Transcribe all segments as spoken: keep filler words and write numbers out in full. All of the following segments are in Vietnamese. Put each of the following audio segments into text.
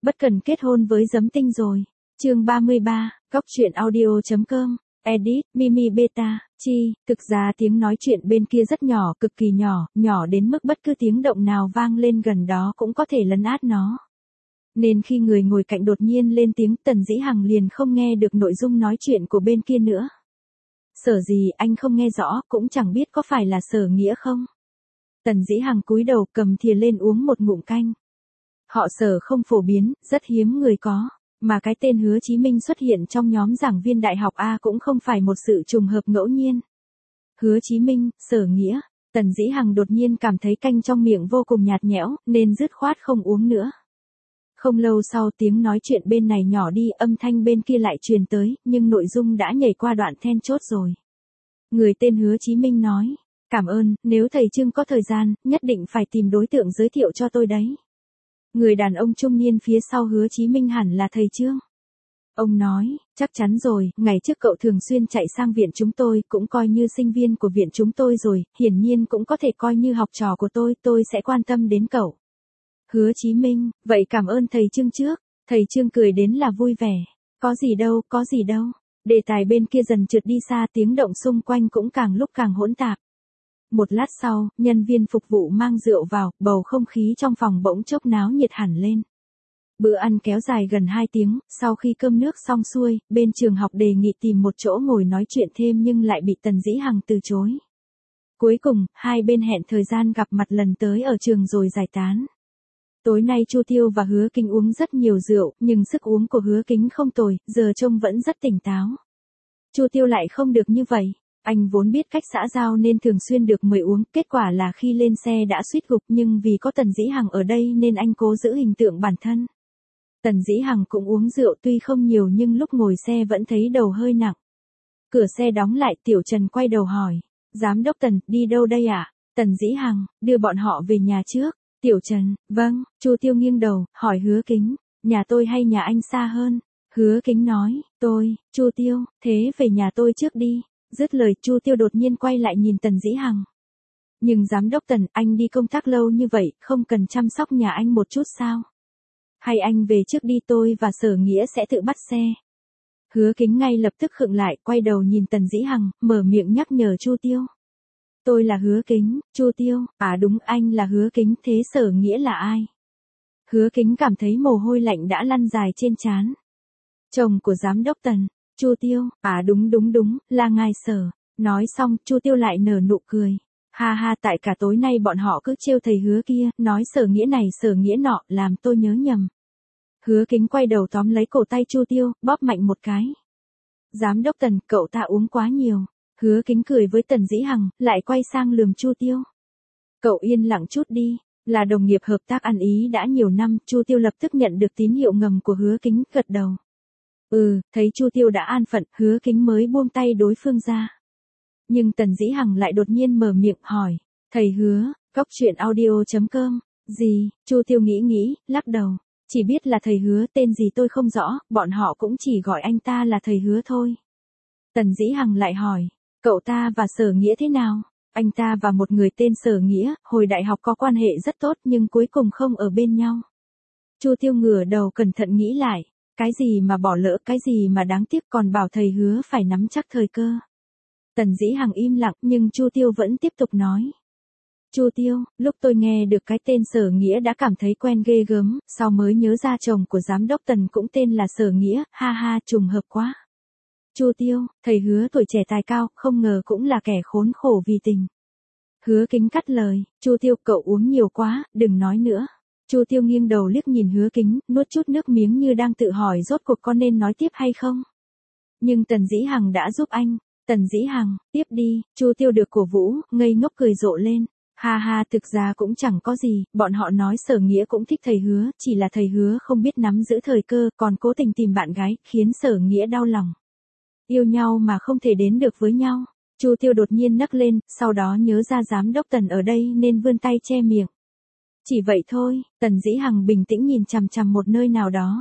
Bất cần kết hôn với Giấm Tinh rồi. Chương ba mươi ba, Góc truyện audio chấm com. Edit, Mimi Beta, Chi, thực ra tiếng nói chuyện bên kia rất nhỏ, cực kỳ nhỏ, nhỏ đến mức bất cứ tiếng động nào vang lên gần đó cũng có thể lấn át nó. Nên khi người ngồi cạnh đột nhiên lên tiếng, Tần Dĩ Hằng liền không nghe được nội dung nói chuyện của bên kia nữa. Sở gì anh không nghe rõ, cũng chẳng biết có phải là Sở Nghĩa không. Tần Dĩ Hằng cúi đầu cầm thìa lên uống một ngụm canh. Họ Sở không phổ biến, rất hiếm người có. Mà cái tên Hứa Chí Minh xuất hiện trong nhóm giảng viên đại học A cũng không phải một sự trùng hợp ngẫu nhiên. Hứa Chí Minh, Sở Nghĩa, Tần Dĩ Hằng đột nhiên cảm thấy canh trong miệng vô cùng nhạt nhẽo, nên dứt khoát không uống nữa. Không lâu sau tiếng nói chuyện bên này nhỏ đi, âm thanh bên kia lại truyền tới, nhưng nội dung đã nhảy qua đoạn then chốt rồi. Người tên Hứa Chí Minh nói, cảm ơn, nếu thầy Trương có thời gian, nhất định phải tìm đối tượng giới thiệu cho tôi đấy. Người đàn ông trung niên phía sau Hứa Chí Minh hẳn là thầy Trương. Ông nói, chắc chắn rồi, ngày trước cậu thường xuyên chạy sang viện chúng tôi, cũng coi như sinh viên của viện chúng tôi rồi, hiển nhiên cũng có thể coi như học trò của tôi, tôi sẽ quan tâm đến cậu. Hứa Chí Minh, vậy cảm ơn thầy Trương trước. Thầy Trương cười đến là vui vẻ. Có gì đâu, có gì đâu. Đề tài bên kia dần trượt đi xa, tiếng động xung quanh cũng càng lúc càng hỗn tạp. Một lát sau, nhân viên phục vụ mang rượu vào, bầu không khí trong phòng bỗng chốc náo nhiệt hẳn lên. Bữa ăn kéo dài gần hai tiếng, sau khi cơm nước xong xuôi, bên trường học đề nghị tìm một chỗ ngồi nói chuyện thêm nhưng lại bị Tần Dĩ Hằng từ chối. Cuối cùng, hai bên hẹn thời gian gặp mặt lần tới ở trường rồi giải tán. Tối nay Chu Tiêu và Hứa Kính uống rất nhiều rượu, nhưng sức uống của Hứa Kính không tồi, giờ trông vẫn rất tỉnh táo. Chu Tiêu lại không được như vậy. Anh vốn biết cách xã giao nên thường xuyên được mời uống, kết quả là khi lên xe đã suýt gục, nhưng vì có Tần Dĩ Hằng ở đây nên anh cố giữ hình tượng bản thân. Tần Dĩ Hằng cũng uống rượu tuy không nhiều nhưng lúc ngồi xe vẫn thấy đầu hơi nặng. Cửa xe đóng lại, Tiểu Trần quay đầu hỏi, Giám đốc Tần, đi đâu đây ạ? À? Tần Dĩ Hằng, đưa bọn họ về nhà trước. Tiểu Trần, vâng. Chu Tiêu nghiêng đầu, hỏi Hứa Kính, nhà tôi hay nhà anh xa hơn? Hứa Kính nói, tôi. Chu Tiêu, thế về nhà tôi trước đi. Dứt lời, Chu Tiêu đột nhiên quay lại nhìn Tần Dĩ Hằng. Nhưng giám đốc Tần, anh đi công tác lâu như vậy, không cần chăm sóc nhà anh một chút sao? Hay anh về trước đi, tôi và Sở Nghĩa sẽ tự bắt xe. Hứa Kính ngay lập tức khựng lại, quay đầu nhìn Tần Dĩ Hằng, mở miệng nhắc nhở Chu Tiêu. Tôi là Hứa Kính. Chu Tiêu, à đúng, anh là Hứa Kính, thế Sở Nghĩa là ai? Hứa Kính cảm thấy mồ hôi lạnh đã lăn dài trên trán. Chồng của giám đốc Tần. Chu Tiêu, à đúng đúng đúng, là ngài Sở. Nói xong, Chu Tiêu lại nở nụ cười. Ha ha, tại cả tối nay bọn họ cứ trêu thầy Hứa kia, nói Sở Nghĩa này Sở Nghĩa nọ, làm tôi nhớ nhầm. Hứa Kính quay đầu tóm lấy cổ tay Chu Tiêu, bóp mạnh một cái. Giám đốc Tần, cậu ta uống quá nhiều. Hứa Kính cười với Tần Dĩ Hằng, lại quay sang lườm Chu Tiêu. Cậu yên lặng chút đi, là đồng nghiệp hợp tác ăn ý đã nhiều năm, Chu Tiêu lập tức nhận được tín hiệu ngầm của Hứa Kính, gật đầu. Ừ, thấy Chu Tiêu đã an phận, Hứa Kính mới buông tay đối phương ra. Nhưng Tần Dĩ Hằng lại đột nhiên mở miệng hỏi, thầy Hứa, Góc truyện audio chấm com, gì? Chu Tiêu nghĩ nghĩ, lắc đầu, chỉ biết là thầy Hứa, tên gì tôi không rõ, bọn họ cũng chỉ gọi anh ta là thầy Hứa thôi. Tần Dĩ Hằng lại hỏi, cậu ta và Sở Nghĩa thế nào? Anh ta và một người tên Sở Nghĩa, hồi đại học có quan hệ rất tốt nhưng cuối cùng không ở bên nhau. Chu Tiêu ngửa đầu cẩn thận nghĩ lại, cái gì mà bỏ lỡ, cái gì mà đáng tiếc, còn bảo thầy Hứa phải nắm chắc thời cơ. Tần Dĩ Hằng im lặng nhưng Chu Tiêu vẫn tiếp tục nói. Chu Tiêu, lúc tôi nghe được cái tên Sở Nghĩa đã cảm thấy quen ghê gớm, sau mới nhớ ra chồng của giám đốc Tần cũng tên là Sở Nghĩa, ha ha, trùng hợp quá. Chu Tiêu, thầy Hứa tuổi trẻ tài cao, không ngờ cũng là kẻ khốn khổ vì tình. Hứa Kính cắt lời, Chu Tiêu, cậu uống nhiều quá, đừng nói nữa. Chu Tiêu nghiêng đầu liếc nhìn Hứa Kính, nuốt chút nước miếng như đang tự hỏi rốt cuộc có nên nói tiếp hay không. Nhưng Tần Dĩ Hằng đã giúp anh. Tần Dĩ Hằng, tiếp đi. Chu Tiêu được cổ vũ, ngây ngốc cười rộ lên. Ha ha, thực ra cũng chẳng có gì, bọn họ nói Sở Nghĩa cũng thích thầy Hứa, chỉ là thầy Hứa không biết nắm giữ thời cơ, còn cố tình tìm bạn gái, khiến Sở Nghĩa đau lòng. Yêu nhau mà không thể đến được với nhau. Chu Tiêu đột nhiên nấc lên, sau đó nhớ ra giám đốc Tần ở đây nên vươn tay che miệng. Chỉ vậy thôi. Tần Dĩ Hằng bình tĩnh nhìn chằm chằm một nơi nào đó.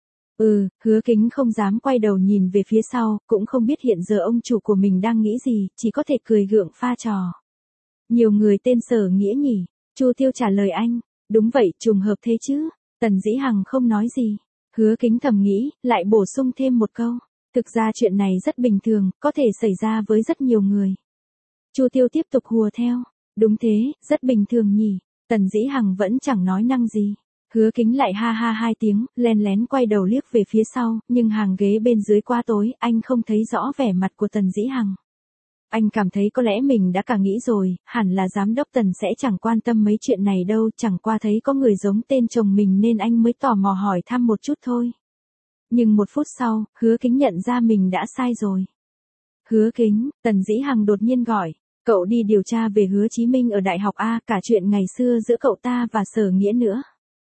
Ừ, Hứa Kính không dám quay đầu nhìn về phía sau, cũng không biết hiện giờ ông chủ của mình đang nghĩ gì, chỉ có thể cười gượng pha trò. Nhiều người tên Sở Nghĩa nhỉ? Chu Tiêu trả lời anh, đúng vậy, trùng hợp thế chứ. Tần Dĩ Hằng không nói gì. Hứa Kính thầm nghĩ, lại bổ sung thêm một câu. Thực ra chuyện này rất bình thường, có thể xảy ra với rất nhiều người. Chu Tiêu tiếp tục hùa theo. Đúng thế, rất bình thường nhỉ. Tần Dĩ Hằng vẫn chẳng nói năng gì. Hứa Kính lại ha ha hai tiếng, len lén quay đầu liếc về phía sau, nhưng hàng ghế bên dưới quá tối, anh không thấy rõ vẻ mặt của Tần Dĩ Hằng. Anh cảm thấy có lẽ mình đã cả nghĩ rồi, hẳn là giám đốc Tần sẽ chẳng quan tâm mấy chuyện này đâu, chẳng qua thấy có người giống tên chồng mình nên anh mới tò mò hỏi thăm một chút thôi. Nhưng một phút sau, Hứa Kính nhận ra mình đã sai rồi. Hứa Kính, Tần Dĩ Hằng đột nhiên gọi, cậu đi điều tra về Hứa Chí Minh ở đại học A, cả chuyện ngày xưa giữa cậu ta và Sở Nghĩa nữa.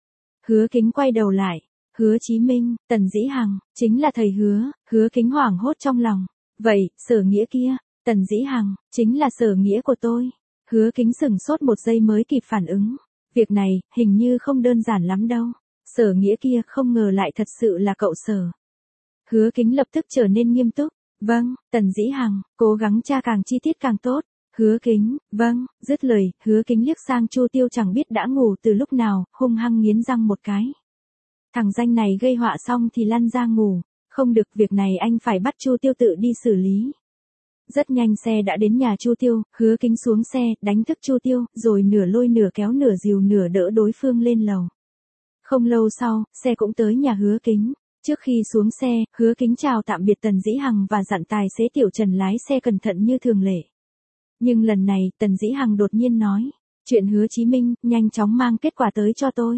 Hứa Kính quay đầu lại, Hứa Chí Minh, Tần Dĩ Hằng, chính là thầy Hứa, Hứa Kính hoảng hốt trong lòng. Vậy, Sở Nghĩa kia, Tần Dĩ Hằng, chính là Sở Nghĩa của tôi. Hứa Kính sửng sốt một giây mới kịp phản ứng. Việc này, hình như không đơn giản lắm đâu. Sở Nghĩa kia không ngờ lại thật sự là cậu Sở. Hứa Kính lập tức trở nên nghiêm túc. Vâng, Tần Dĩ Hằng, cố gắng tra càng chi tiết càng tốt. Hứa Kính, vâng, dứt lời, Hứa Kính liếc sang Chu Tiêu chẳng biết đã ngủ từ lúc nào, hung hăng nghiến răng một cái. Thằng danh này gây họa xong thì lăn ra ngủ, không được, việc này anh phải bắt Chu Tiêu tự đi xử lý. Rất nhanh xe đã đến nhà Chu Tiêu, Hứa Kính xuống xe, đánh thức Chu Tiêu, rồi nửa lôi nửa kéo nửa dìu nửa đỡ đối phương lên lầu. Không lâu sau, xe cũng tới nhà Hứa Kính. Trước khi xuống xe, Hứa Kính chào tạm biệt Tần Dĩ Hằng và dặn tài xế Tiểu Trần lái xe cẩn thận như thường lệ. Nhưng lần này, Tần Dĩ Hằng đột nhiên nói, chuyện Hứa Chí Minh, nhanh chóng mang kết quả tới cho tôi.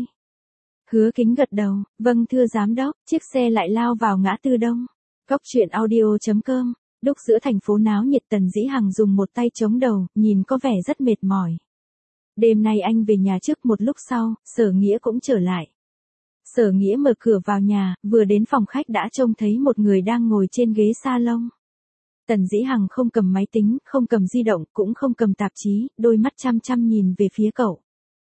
Hứa Kính gật đầu, vâng thưa giám đốc, chiếc xe lại lao vào ngã tư đông. Cốc truyện audio chấm com, đúc giữa thành phố náo nhiệt. Tần Dĩ Hằng dùng một tay chống đầu, nhìn có vẻ rất mệt mỏi. Đêm nay anh về nhà trước, một lúc sau, Sở Nghĩa cũng trở lại. Sở Nghĩa mở cửa vào nhà, vừa đến phòng khách đã trông thấy một người đang ngồi trên ghế salon. Tần Dĩ Hằng không cầm máy tính, không cầm di động, cũng không cầm tạp chí, đôi mắt chăm chăm nhìn về phía cậu.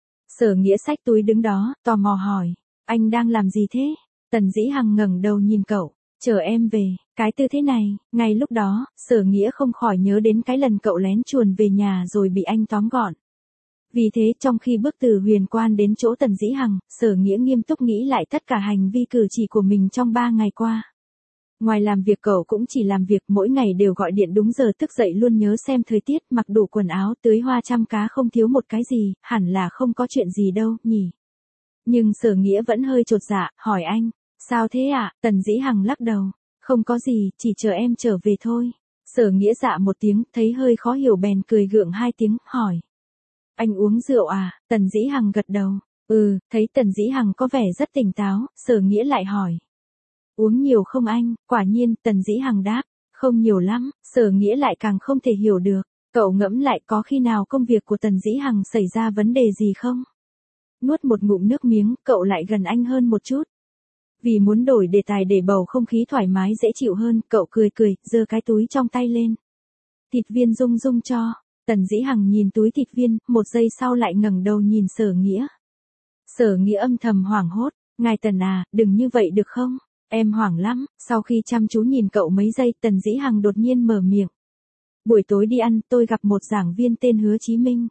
Sở Nghĩa xách túi đứng đó, tò mò hỏi, anh đang làm gì thế? Tần Dĩ Hằng ngẩng đầu nhìn cậu, chờ em về. Cái tư thế này, ngay lúc đó, Sở Nghĩa không khỏi nhớ đến cái lần cậu lén chuồn về nhà rồi bị anh tóm gọn. Vì thế trong khi bước từ Huyền Quan đến chỗ Tần Dĩ Hằng, Sở Nghĩa nghiêm túc nghĩ lại tất cả hành vi cử chỉ của mình trong ba ngày qua. Ngoài làm việc cậu cũng chỉ làm việc, mỗi ngày đều gọi điện đúng giờ, thức dậy luôn nhớ xem thời tiết, mặc đủ quần áo, tưới hoa chăm cá, không thiếu một cái gì, hẳn là không có chuyện gì đâu, nhỉ. Nhưng Sở Nghĩa vẫn hơi chột dạ, hỏi anh, sao thế ạ? À? Tần Dĩ Hằng lắc đầu, không có gì, chỉ chờ em trở về thôi. Sở Nghĩa dạ một tiếng, thấy hơi khó hiểu bèn cười gượng hai tiếng, hỏi. Anh uống rượu à? Tần Dĩ Hằng gật đầu, ừ, thấy Tần Dĩ Hằng có vẻ rất tỉnh táo, Sở Nghĩa lại hỏi. Uống nhiều không anh? Quả nhiên, Tần Dĩ Hằng đáp, không nhiều lắm. Sở Nghĩa lại càng không thể hiểu được, cậu ngẫm lại có khi nào công việc của Tần Dĩ Hằng xảy ra vấn đề gì không? Nuốt một ngụm nước miếng, cậu lại gần anh hơn một chút. Vì muốn đổi đề tài để bầu không khí thoải mái dễ chịu hơn, cậu cười cười, giơ cái túi trong tay lên. Thịt viên Dung Dung cho. Tần Dĩ Hằng nhìn túi thịt viên, một giây sau lại ngẩng đầu nhìn Sở Nghĩa. Sở Nghĩa âm thầm hoảng hốt, ngài Tần à, đừng như vậy được không? Em hoảng lắm. Sau khi chăm chú nhìn cậu mấy giây, Tần Dĩ Hằng đột nhiên mở miệng. Buổi tối đi ăn, tôi gặp một giảng viên tên Hứa Chí Minh.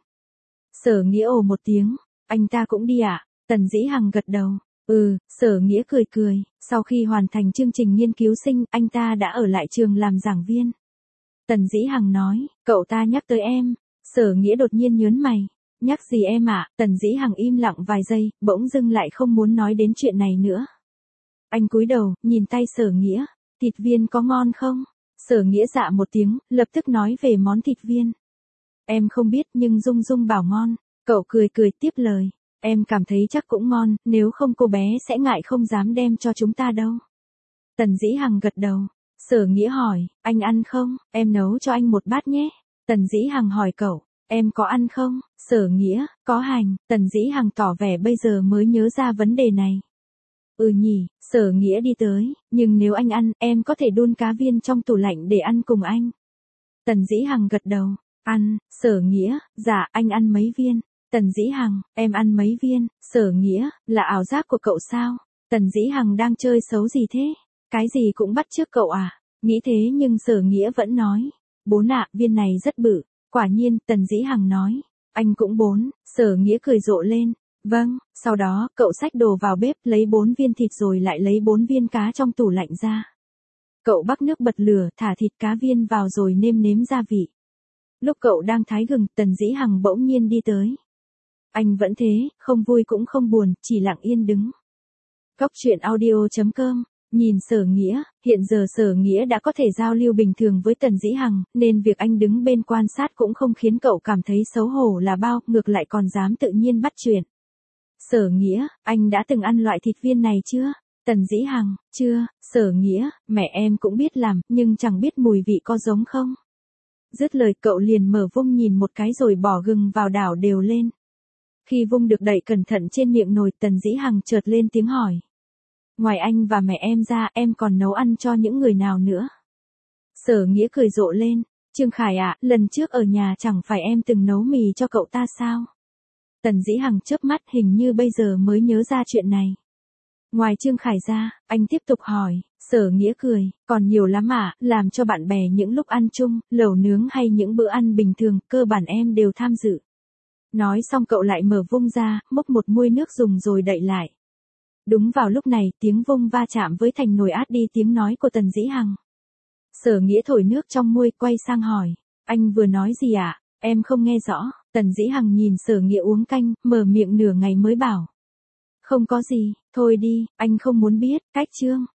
Sở Nghĩa ồ một tiếng, anh ta cũng đi ạ? À? Tần Dĩ Hằng gật đầu, ừ. Sở Nghĩa cười cười, sau khi hoàn thành chương trình nghiên cứu sinh, anh ta đã ở lại trường làm giảng viên. Tần Dĩ Hằng nói, cậu ta nhắc tới em. Sở Nghĩa đột nhiên nhớn mày, nhắc gì em ạ? À? Tần Dĩ Hằng im lặng vài giây, bỗng dưng lại không muốn nói đến chuyện này nữa. Anh cúi đầu, nhìn tay Sở Nghĩa, thịt viên có ngon không? Sở Nghĩa dạ một tiếng, lập tức nói về món thịt viên. Em không biết nhưng Dung Dung bảo ngon. Cậu cười cười tiếp lời, em cảm thấy chắc cũng ngon, nếu không cô bé sẽ ngại không dám đem cho chúng ta đâu. Tần Dĩ Hằng gật đầu. Sở Nghĩa hỏi, anh ăn không? Em nấu cho anh một bát nhé. Tần Dĩ Hằng hỏi cậu, em có ăn không? Sở Nghĩa, có hành. Tần Dĩ Hằng tỏ vẻ bây giờ mới nhớ ra vấn đề này. Ừ nhỉ. Sở Nghĩa đi tới, nhưng nếu anh ăn, em có thể đun cá viên trong tủ lạnh để ăn cùng anh. Tần Dĩ Hằng gật đầu, ăn. Sở Nghĩa, dạ, anh ăn mấy viên? Tần Dĩ Hằng, em ăn mấy viên? Sở Nghĩa, là ảo giác của cậu sao? Tần Dĩ Hằng đang chơi xấu gì thế? Cái gì cũng bắt chước cậu à? Nghĩ thế nhưng Sở Nghĩa vẫn nói, bốn ạ, viên này rất bự. Quả nhiên, Tần Dĩ Hằng nói, anh cũng bốn. Sở Nghĩa cười rộ lên, Vâng, sau đó, cậu xách đồ vào bếp lấy bốn viên thịt rồi lại lấy bốn viên cá trong tủ lạnh ra. Cậu bắc nước bật lửa, thả thịt cá viên vào rồi nêm nếm gia vị. Lúc cậu đang thái gừng, Tần Dĩ Hằng bỗng nhiên đi tới. Anh vẫn thế, không vui cũng không buồn, chỉ lặng yên đứng. Góc truyện audio chấm com. Nhìn Sở Nghĩa, hiện giờ Sở Nghĩa đã có thể giao lưu bình thường với Tần Dĩ Hằng, nên việc anh đứng bên quan sát cũng không khiến cậu cảm thấy xấu hổ là bao, ngược lại còn dám tự nhiên bắt chuyện. Sở Nghĩa, anh đã từng ăn loại thịt viên này chưa? Tần Dĩ Hằng, chưa. Sở Nghĩa, mẹ em cũng biết làm, nhưng chẳng biết mùi vị có giống không. Dứt lời cậu liền mở vung nhìn một cái rồi bỏ gừng vào đảo đều lên. Khi vung được đậy cẩn thận trên miệng nồi, Tần Dĩ Hằng chợt lên tiếng hỏi. Ngoài anh và mẹ em ra, em còn nấu ăn cho những người nào nữa? Sở Nghĩa cười rộ lên. Trương Khải ạ, lần trước ở nhà chẳng phải em từng nấu mì cho cậu ta sao? Tần Dĩ Hằng chớp mắt, hình như bây giờ mới nhớ ra chuyện này. Ngoài Trương Khải ra, anh tiếp tục hỏi. Sở Nghĩa cười, còn nhiều lắm ạ, làm cho bạn bè những lúc ăn chung, lẩu nướng hay những bữa ăn bình thường, cơ bản em đều tham dự. Nói xong cậu lại mở vung ra, múc một muôi nước dùng rồi đậy lại. Đúng vào lúc này, tiếng vung va chạm với thành nồi át đi tiếng nói của Tần Dĩ Hằng. Sở Nghĩa thổi nước trong muôi, quay sang hỏi. Anh vừa nói gì ạ? À? Em không nghe rõ. Tần Dĩ Hằng nhìn Sở Nghĩa uống canh, mở miệng nửa ngày mới bảo. Không có gì, thôi đi, anh không muốn biết. Cách chương.